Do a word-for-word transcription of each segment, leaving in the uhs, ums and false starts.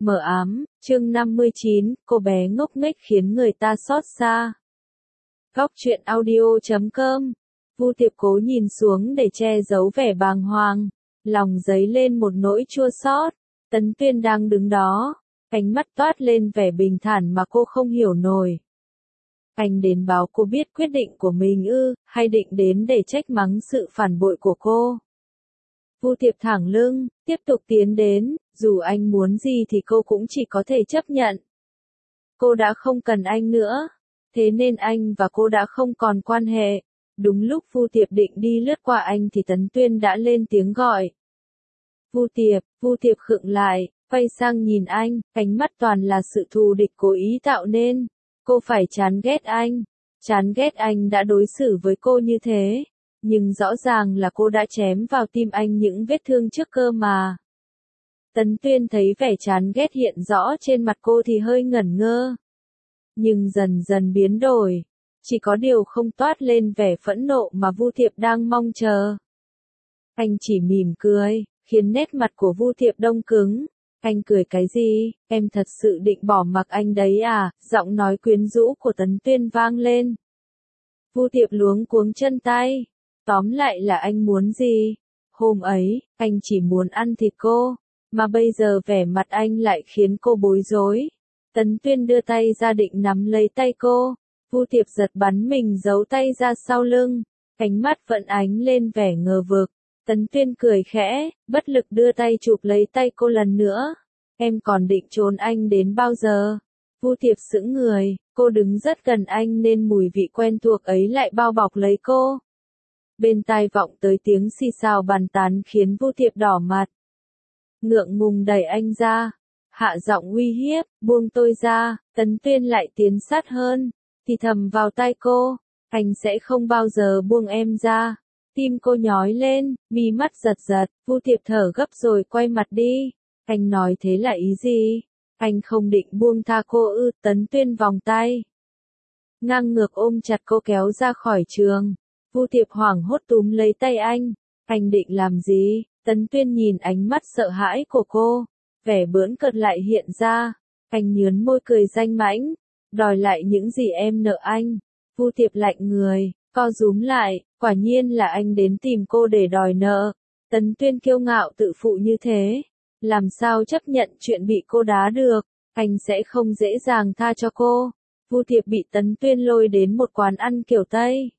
Mờ ám, chương năm mươi chín, cô bé ngốc nghếch khiến người ta xót xa. Góc truyện audio chấm com. Vu Tiệp cố nhìn xuống để che giấu vẻ bàng hoàng, lòng dấy lên một nỗi chua xót. Tấn Tuyên đang đứng đó, ánh mắt toát lên vẻ bình thản mà cô không hiểu nổi. Anh đến báo cô biết quyết định của mình ư, hay định đến để trách mắng sự phản bội của cô? Vu Tiệp thẳng lưng, tiếp tục tiến đến, dù anh muốn gì thì cô cũng chỉ có thể chấp nhận. Cô đã không cần anh nữa, thế nên anh và cô đã không còn quan hệ. Đúng lúc Vu Tiệp định đi lướt qua anh thì Tấn Tuyên đã lên tiếng gọi. Vu Tiệp, Vu Tiệp khựng lại, quay sang nhìn anh, ánh mắt toàn là sự thù địch cố ý tạo nên. Cô phải chán ghét anh, chán ghét anh đã đối xử với cô như thế. Nhưng rõ ràng là cô đã chém vào tim anh những vết thương trước cơ mà. Tấn Tuyên thấy vẻ chán ghét hiện rõ trên mặt cô thì hơi ngẩn ngơ. Nhưng dần dần biến đổi. Chỉ có điều không toát lên vẻ phẫn nộ mà Vu Tiệp đang mong chờ. Anh chỉ mỉm cười, khiến nét mặt của Vu Tiệp đông cứng. Anh cười cái gì, em thật sự định bỏ mặc anh đấy à, giọng nói quyến rũ của Tấn Tuyên vang lên. Vu Tiệp luống cuống chân tay. Tóm lại là anh muốn gì? Hôm ấy, anh chỉ muốn ăn thịt cô, mà bây giờ vẻ mặt anh lại khiến cô bối rối. Tấn Tuyên đưa tay ra định nắm lấy tay cô, Vu Tiệp giật bắn mình giấu tay ra sau lưng, ánh mắt vẫn ánh lên vẻ ngờ vực. Tấn Tuyên cười khẽ, bất lực đưa tay chụp lấy tay cô lần nữa. Em còn định trốn anh đến bao giờ? Vu Tiệp sững người, cô đứng rất gần anh nên mùi vị quen thuộc ấy lại bao bọc lấy cô. Bên tai vọng tới tiếng xì xào bàn tán khiến Vu Tiệp đỏ mặt. Ngượng ngùng đẩy anh ra, hạ giọng uy hiếp, buông tôi ra. Tấn Tuyên lại tiến sát hơn, thì thầm vào tai cô, anh sẽ không bao giờ buông em ra. Tim cô nhói lên, mi mắt giật giật, Vu Tiệp thở gấp rồi quay mặt đi. Anh nói thế là ý gì? Anh không định buông tha cô ư? Tấn Tuyên vòng tay ngang ngược ôm chặt cô kéo ra khỏi trường. Vu Tiệp hoảng hốt túm lấy tay anh. Anh định làm gì? Tấn Tuyên nhìn ánh mắt sợ hãi của cô, vẻ bỡn cợt lại hiện ra. Anh nhướn môi cười danh mãnh, đòi lại những gì em nợ anh. Vu Tiệp lạnh người, co rúm lại, quả nhiên là anh đến tìm cô để đòi nợ. Tấn Tuyên kiêu ngạo tự phụ như thế, làm sao chấp nhận chuyện bị cô đá được? Anh sẽ không dễ dàng tha cho cô. Vu Tiệp bị Tấn Tuyên lôi đến một quán ăn kiểu Tây.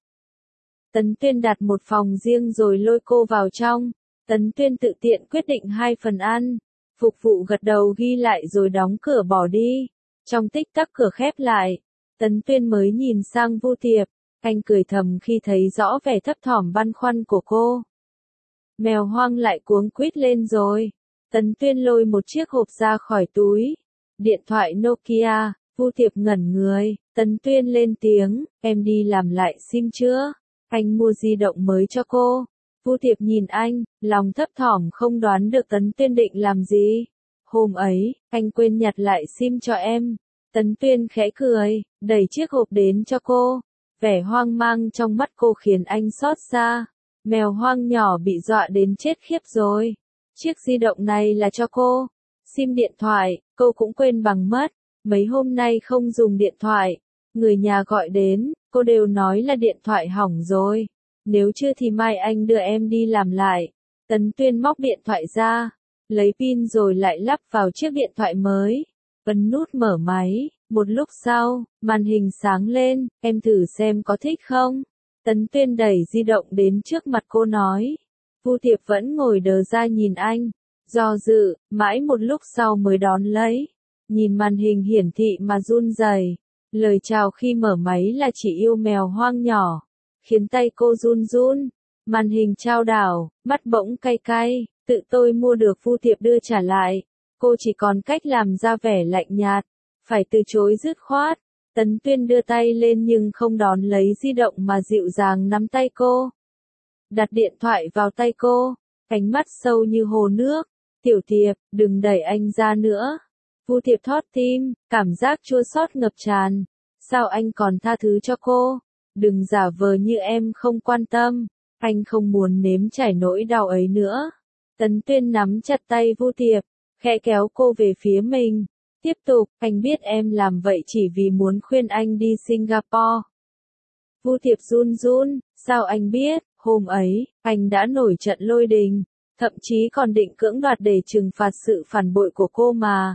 Tấn Tuyên đặt một phòng riêng rồi lôi cô vào trong. Tấn Tuyên tự tiện quyết định hai phần ăn. Phục vụ gật đầu ghi lại rồi đóng cửa bỏ đi. Trong tích tắc cửa khép lại, Tấn Tuyên mới nhìn sang Vu Tiệp. Anh cười thầm khi thấy rõ vẻ thấp thỏm băn khoăn của cô. Mèo hoang lại cuống quýt lên rồi. Tấn Tuyên lôi một chiếc hộp ra khỏi túi. Điện thoại Nokia. Vu Tiệp ngẩn người. Tấn Tuyên lên tiếng, em đi làm lại sim chưa? Anh mua di động mới cho cô. Vu Tiệp nhìn anh, lòng thấp thỏm không đoán được Tấn Tuyên định làm gì. Hôm ấy, anh quên nhặt lại sim cho em. Tấn Tuyên khẽ cười, đẩy chiếc hộp đến cho cô. Vẻ hoang mang trong mắt cô khiến anh xót xa. Mèo hoang nhỏ bị dọa đến chết khiếp rồi. Chiếc di động này là cho cô. Sim điện thoại, cô cũng quên bằng mất. Mấy hôm nay không dùng điện thoại. Người nhà gọi đến, cô đều nói là điện thoại hỏng rồi. Nếu chưa thì mai anh đưa em đi làm lại. Tấn Tuyên móc điện thoại ra, lấy pin rồi lại lắp vào chiếc điện thoại mới. Ấn nút mở máy, một lúc sau, màn hình sáng lên, em thử xem có thích không? Tấn Tuyên đẩy di động đến trước mặt cô nói. Vu Tiệp vẫn ngồi đờ ra nhìn anh, do dự, mãi một lúc sau mới đón lấy. Nhìn màn hình hiển thị mà run rẩy. Lời chào khi mở máy là chỉ yêu mèo hoang nhỏ, khiến tay cô run run. Màn hình trao đảo, mắt bỗng cay cay, tự tôi mua được Vu Tiệp đưa trả lại. Cô chỉ còn cách làm ra vẻ lạnh nhạt, phải từ chối dứt khoát. Tấn Tuyên đưa tay lên nhưng không đón lấy di động mà dịu dàng nắm tay cô. Đặt điện thoại vào tay cô, ánh mắt sâu như hồ nước. Tiểu Tiệp, đừng đẩy anh ra nữa. Vu Tiệp thót tim, cảm giác chua xót ngập tràn. Sao anh còn tha thứ cho cô? Đừng giả vờ như em không quan tâm. Anh không muốn nếm trải nỗi đau ấy nữa. Tấn Tuyên nắm chặt tay Vu Tiệp, khẽ kéo cô về phía mình. Tiếp tục, anh biết em làm vậy chỉ vì muốn khuyên anh đi Singapore. Vu Tiệp run run, sao anh biết, hôm ấy, anh đã nổi trận lôi đình, thậm chí còn định cưỡng đoạt để trừng phạt sự phản bội của cô mà.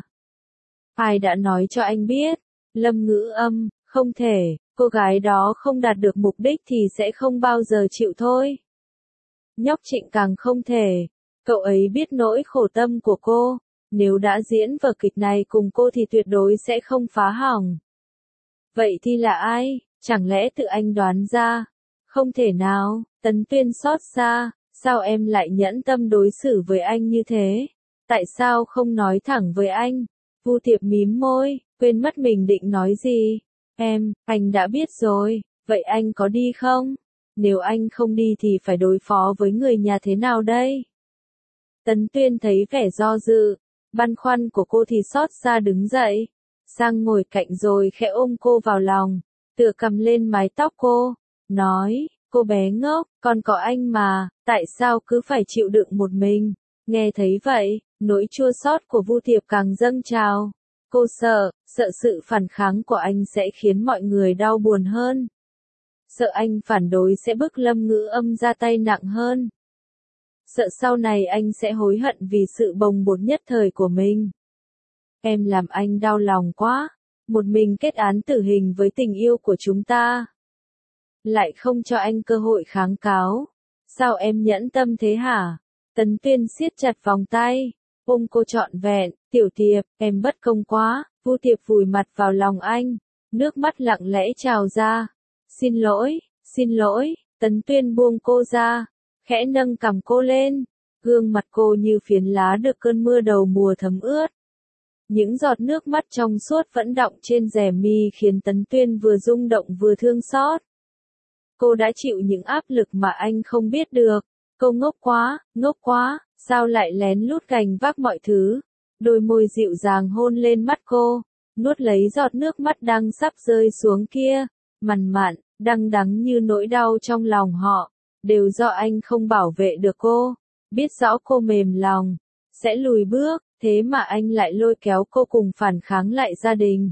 Ai đã nói cho anh biết? Lâm Ngữ Âm, không thể, cô gái đó không đạt được mục đích thì sẽ không bao giờ chịu thôi. Nhóc Trịnh càng không thể, cậu ấy biết nỗi khổ tâm của cô, nếu đã diễn vở kịch này cùng cô thì tuyệt đối sẽ không phá hỏng. Vậy thì là ai? Chẳng lẽ tự anh đoán ra? Không thể nào, Tấn Tuyên xót xa, sao em lại nhẫn tâm đối xử với anh như thế? Tại sao không nói thẳng với anh? Vu Tiệp mím môi, quên mất mình định nói gì. Em, anh đã biết rồi, vậy anh có đi không? Nếu anh không đi thì phải đối phó với người nhà thế nào đây? Tấn Tuyên thấy vẻ do dự, băn khoăn của cô thì xót xa đứng dậy, sang ngồi cạnh rồi khẽ ôm cô vào lòng, tựa cầm lên mái tóc cô, nói, cô bé ngốc, con có anh mà, tại sao cứ phải chịu đựng một mình? Nghe thấy vậy, nỗi chua xót của Vu Tiệp càng dâng trào. Cô sợ, sợ sự phản kháng của anh sẽ khiến mọi người đau buồn hơn. Sợ anh phản đối sẽ bức Lâm Ngữ Âm ra tay nặng hơn. Sợ sau này anh sẽ hối hận vì sự bồng bột nhất thời của mình. Em làm anh đau lòng quá, một mình kết án tử hình với tình yêu của chúng ta. Lại không cho anh cơ hội kháng cáo. Sao em nhẫn tâm thế hả? Tấn Tuyên siết chặt vòng tay, ôm cô trọn vẹn, Tiểu Tiệp, em bất công quá. Vu Tiệp vùi mặt vào lòng anh, nước mắt lặng lẽ trào ra. Xin lỗi, xin lỗi, Tấn Tuyên buông cô ra, khẽ nâng cằm cô lên, gương mặt cô như phiến lá được cơn mưa đầu mùa thấm ướt. Những giọt nước mắt trong suốt vẫn đọng trên rẻ mi khiến Tấn Tuyên vừa rung động vừa thương xót. Cô đã chịu những áp lực mà anh không biết được. Cô ngốc quá, ngốc quá, sao lại lén lút gánh vác mọi thứ. Đôi môi dịu dàng hôn lên mắt cô, nuốt lấy giọt nước mắt đang sắp rơi xuống kia, mằn mặn, đắng đắng như nỗi đau trong lòng họ, đều do anh không bảo vệ được cô. Biết rõ cô mềm lòng, sẽ lùi bước, thế mà anh lại lôi kéo cô cùng phản kháng lại gia đình.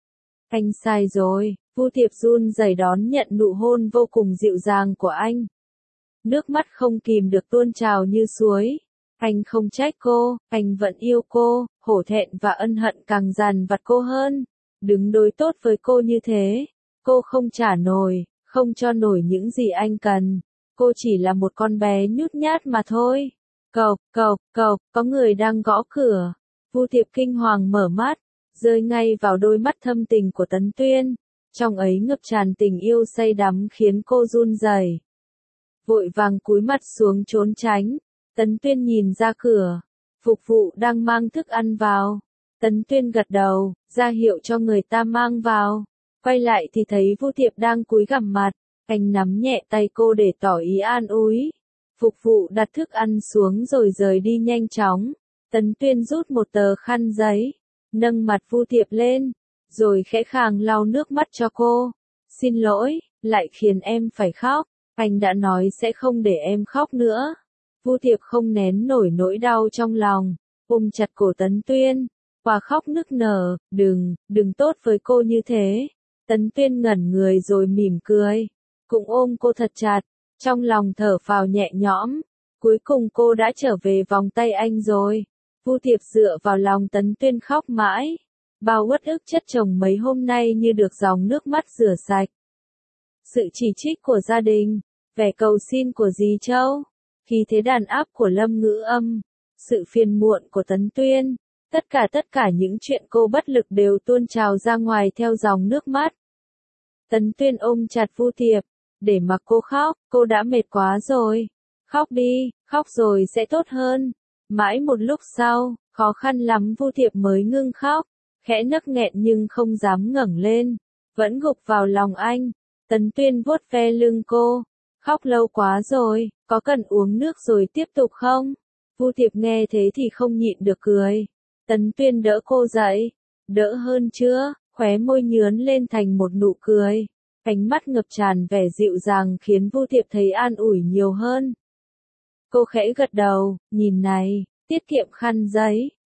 Anh sai rồi, Vu Tiệp run rẩy đón nhận nụ hôn vô cùng dịu dàng của anh. Nước mắt không kìm được tuôn trào như suối. Anh không trách cô, anh vẫn yêu cô, hổ thẹn và ân hận càng dằn vặt cô hơn. Đứng đối tốt với cô như thế, cô không trả nổi, không cho nổi những gì anh cần. Cô chỉ là một con bé nhút nhát mà thôi. Cộc, cộc, cộc, có người đang gõ cửa. Vu Tiệp kinh hoàng mở mắt, rơi ngay vào đôi mắt thâm tình của Tấn Tuyên. Trong ấy ngập tràn tình yêu say đắm khiến cô run rẩy. Vội vàng cúi mặt xuống trốn tránh. Tấn Tuyên nhìn ra cửa, phục vụ đang mang thức ăn vào. Tấn Tuyên gật đầu, ra hiệu cho người ta mang vào. Quay lại thì thấy Vu Tiệp đang cúi gằm mặt, anh nắm nhẹ tay cô để tỏ ý an ủi. Phục vụ đặt thức ăn xuống rồi rời đi nhanh chóng. Tấn Tuyên rút một tờ khăn giấy, nâng mặt Vu Tiệp lên, rồi khẽ khàng lau nước mắt cho cô. Xin lỗi, lại khiến em phải khóc. Anh đã nói sẽ không để em khóc nữa. Vu Tiệp không nén nổi nỗi đau trong lòng, ôm chặt cổ Tấn Tuyên, và khóc nức nở, đừng, đừng tốt với cô như thế. Tấn Tuyên ngẩn người rồi mỉm cười, cũng ôm cô thật chặt, trong lòng thở phào nhẹ nhõm, cuối cùng cô đã trở về vòng tay anh rồi. Vu Tiệp dựa vào lòng Tấn Tuyên khóc mãi, bao uất ức chất chồng mấy hôm nay như được dòng nước mắt rửa sạch. Sự chỉ trích của gia đình, vẻ cầu xin của dì Châu, khí thế đàn áp của Lâm Ngữ Âm, sự phiền muộn của Tấn Tuyên, tất cả tất cả những chuyện cô bất lực đều tuôn trào ra ngoài theo dòng nước mắt. Tấn Tuyên ôm chặt Vu Tiệp, để mặc cô khóc, cô đã mệt quá rồi. Khóc đi, khóc rồi sẽ tốt hơn. Mãi một lúc sau, khó khăn lắm Vu Tiệp mới ngưng khóc, khẽ nấc nghẹn nhưng không dám ngẩng lên, vẫn gục vào lòng anh. Tấn Tuyên vuốt ve lưng cô, khóc lâu quá rồi, có cần uống nước rồi tiếp tục không? Vu Tiệp nghe thế thì không nhịn được cười. Tấn Tuyên đỡ cô dậy, đỡ hơn chưa? Khóe môi nhướn lên thành một nụ cười, ánh mắt ngập tràn vẻ dịu dàng khiến Vu Tiệp thấy an ủi nhiều hơn. Cô khẽ gật đầu, nhìn này, tiết kiệm khăn giấy.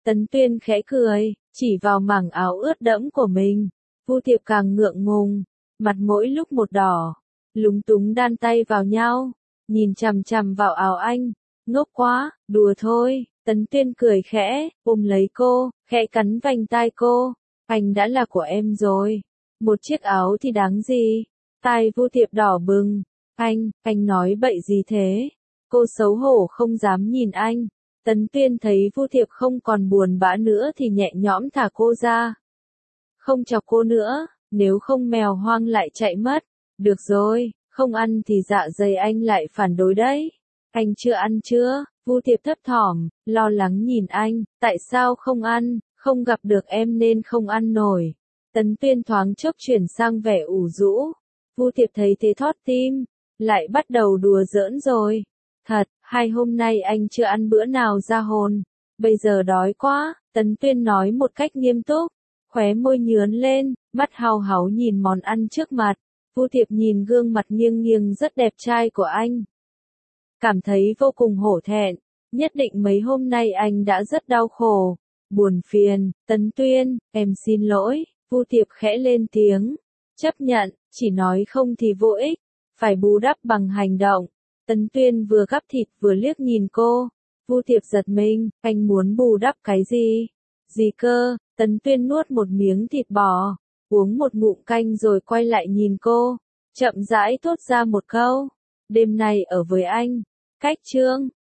Tấn Tuyên khẽ cười, chỉ vào mảng áo ướt đẫm của mình. Vu Tiệp càng ngượng ngùng, mặt mỗi lúc một đỏ, lúng túng đan tay vào nhau, nhìn chằm chằm vào áo anh, ngốc quá, đùa thôi. Tấn Tuyên cười khẽ, ôm lấy cô, khẽ cắn vành tai cô, anh đã là của em rồi, một chiếc áo thì đáng gì. Tai Vu Tiệp đỏ bừng, anh, anh nói bậy gì thế? Cô xấu hổ không dám nhìn anh. Tấn Tuyên thấy Vu Tiệp không còn buồn bã nữa thì nhẹ nhõm thả cô ra. Không chọc cô nữa, nếu không mèo hoang lại chạy mất. Được rồi, không ăn thì dạ dày anh lại phản đối đấy. Anh chưa ăn chưa? Vu Tiệp thấp thỏm, lo lắng nhìn anh, tại sao không ăn, không gặp được em nên không ăn nổi. Tấn Tuyên thoáng chốc chuyển sang vẻ ủ rũ. Vu Tiệp thấy thế thót tim, lại bắt đầu đùa giỡn rồi. Thật, hai hôm nay anh chưa ăn bữa nào ra hồn. Bây giờ đói quá, Tấn Tuyên nói một cách nghiêm túc, khóe môi nhướn lên, mắt hao háu nhìn món ăn trước mặt. Vu Tiệp nhìn gương mặt nghiêng nghiêng rất đẹp trai của anh, cảm thấy vô cùng hổ thẹn, nhất định mấy hôm nay anh đã rất đau khổ, buồn phiền. Tấn Tuyên, em xin lỗi. Vu Tiệp khẽ lên tiếng, chấp nhận, chỉ nói không thì vô ích, phải bù đắp bằng hành động. Tấn Tuyên vừa gắp thịt vừa liếc nhìn cô. Vu Tiệp giật mình, anh muốn bù đắp cái gì? Gì cơ? Tấn Tuyên nuốt một miếng thịt bò, uống một ngụm canh rồi quay lại nhìn cô, chậm rãi thốt ra một câu. Đêm nay ở với anh. Cách chương